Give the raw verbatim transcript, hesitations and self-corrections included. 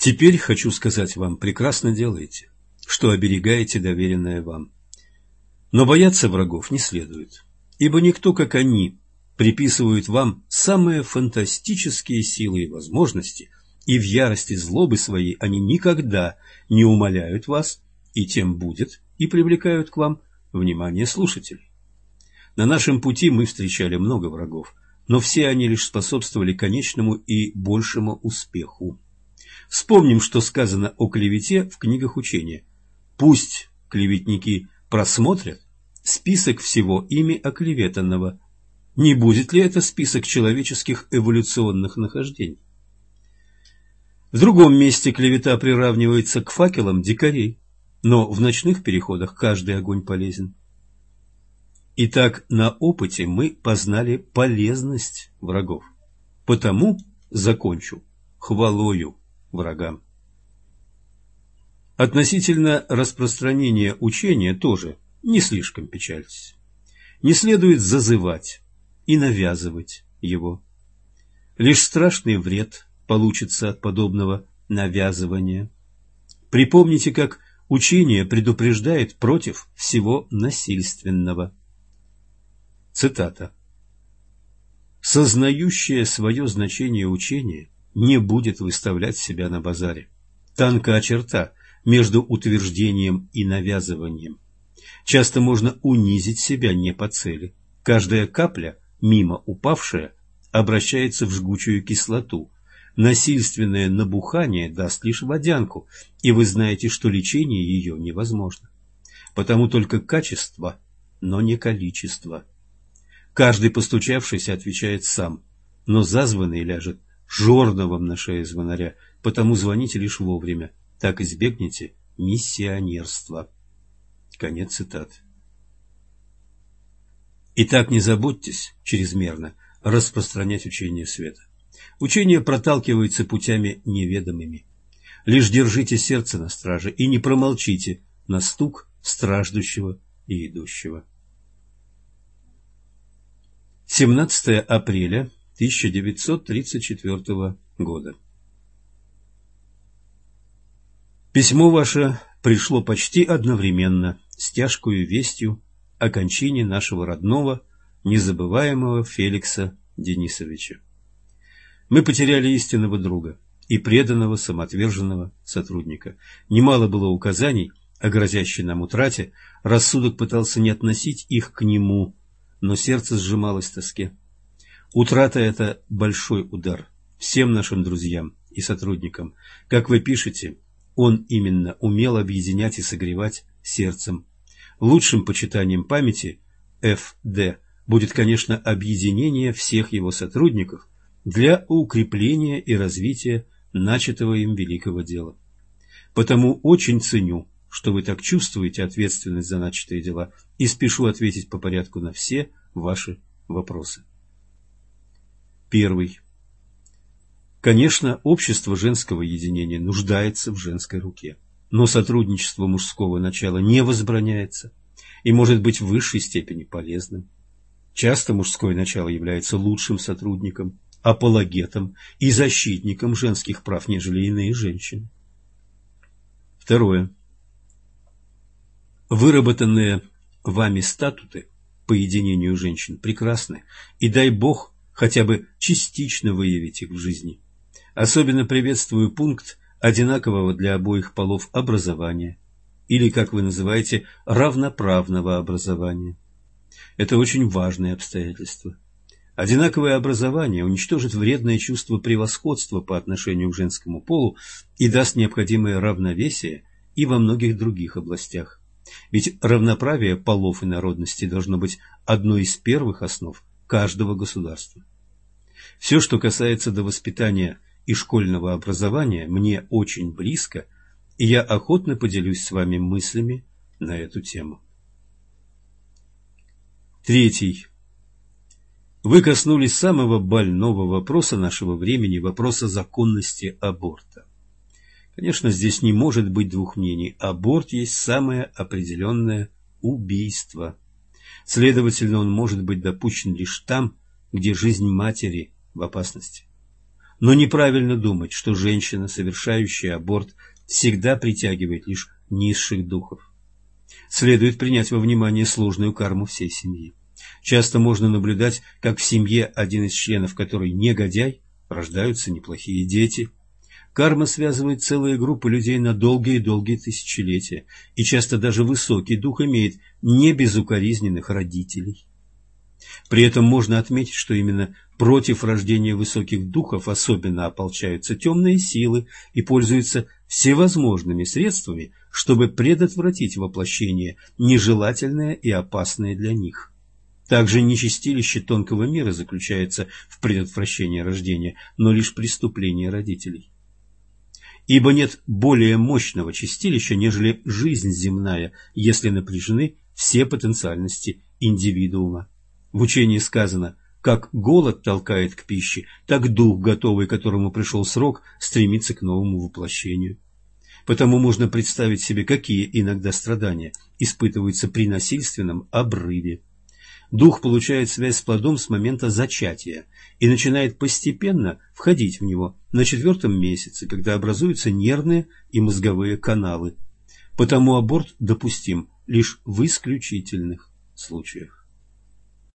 Теперь хочу сказать вам, прекрасно делаете, что оберегаете доверенное вам. Но бояться врагов не следует, ибо никто, как они, приписывают вам самые фантастические силы и возможности, и в ярости злобы своей они никогда не умаляют вас, и тем будет, и привлекают к вам внимание слушателей. На нашем пути мы встречали много врагов, но все они лишь способствовали конечному и большему успеху. Вспомним, что сказано о клевете в книгах учения. Пусть клеветники просмотрят список всего ими оклеветанного. Не будет ли это список человеческих эволюционных нахождений? В другом месте клевета приравнивается к факелам дикарей, но в ночных переходах каждый огонь полезен. Итак, на опыте мы познали полезность врагов. Потому закончу хвалою врагам. Относительно распространения учения тоже не слишком печальтесь. Не следует зазывать и навязывать его. Лишь страшный вред получится от подобного навязывания. Припомните, как учение предупреждает против всего насильственного. Цитата. «Сознающее свое значение учение не будет выставлять себя на базаре. Тонка черта между утверждением и навязыванием. Часто можно унизить себя не по цели. Каждая капля, мимо упавшая, обращается в жгучую кислоту. Насильственное набухание даст лишь водянку, и вы знаете, что лечение ее невозможно. Потому только качество, но не количество. Каждый постучавшийся отвечает сам, но зазванный ляжет жорновом на шее звонаря, потому звоните лишь вовремя, так избегнете миссионерства». Конец цитаты. Итак, не заботьтесь чрезмерно распространять учение света. Учение проталкивается путями неведомыми. Лишь держите сердце на страже и не промолчите на стук страждущего и идущего. семнадцатое апреля тысяча девятьсот тридцать четвёртого года. Письмо ваше пришло почти одновременно с тяжкою вестью о кончине нашего родного, незабываемого Феликса Денисовича. Мы потеряли истинного друга и преданного самоотверженного сотрудника. Немало было указаний о грозящей нам утрате, рассудок пытался не относить их к нему, но сердце сжималось в тоске. Утрата – это большой удар всем нашим друзьям и сотрудникам. Как вы пишете, он именно умел объединять и согревать сердцем. Лучшим почитанием памяти эф дэ будет, конечно, объединение всех его сотрудников для укрепления и развития начатого им великого дела. Потому очень ценю, что вы так чувствуете ответственность за начатые дела, и спешу ответить по порядку на все ваши вопросы. Первый. Конечно, общество женского единения нуждается в женской руке, но сотрудничество мужского начала не возбраняется и может быть в высшей степени полезным. Часто мужское начало является лучшим сотрудником, апологетом и защитником женских прав, нежели иные женщины. Второе. Выработанные вами статуты по единению женщин прекрасны, и дай Бог хотя бы частично выявить их в жизни. Особенно приветствую пункт одинакового для обоих полов образования, или, как вы называете, равноправного образования. Это очень важное обстоятельство. Одинаковое образование уничтожит вредное чувство превосходства по отношению к женскому полу и даст необходимое равновесие и во многих других областях. Ведь равноправие полов и народностей должно быть одной из первых основ каждого государства. Все, что касается до воспитания и школьного образования, мне очень близко, и я охотно поделюсь с вами мыслями на эту тему. Третий. Вы коснулись самого больного вопроса нашего времени, вопроса законности аборта. Конечно, здесь не может быть двух мнений. Аборт есть самое определенное убийство. Следовательно, он может быть допущен лишь там, где жизнь матери в опасности. Но неправильно думать, что женщина, совершающая аборт, всегда притягивает лишь низших духов. Следует принять во внимание сложную карму всей семьи. Часто можно наблюдать, как в семье, один из членов которой негодяй, рождаются неплохие дети. Карма связывает целые группы людей на долгие-долгие тысячелетия, и часто даже высокий дух имеет не безукоризненных родителей. При этом можно отметить, что именно против рождения высоких духов особенно ополчаются темные силы и пользуются всевозможными средствами, чтобы предотвратить воплощение нежелательное и опасное для них. Также нечестилище тонкого мира заключается в предотвращении рождения, но лишь преступления родителей. Ибо нет более мощного чистилища, нежели жизнь земная, если напряжены все потенциальности индивидуума. В учении сказано: как голод толкает к пище, так дух, готовый, которому пришел срок, стремится к новому воплощению. Потому можно представить себе, какие иногда страдания испытываются при насильственном обрыве. Дух получает связь с плодом с момента зачатия и начинает постепенно входить в него на четвертом месяце, когда образуются нервные и мозговые каналы. Потому аборт допустим лишь в исключительных случаях.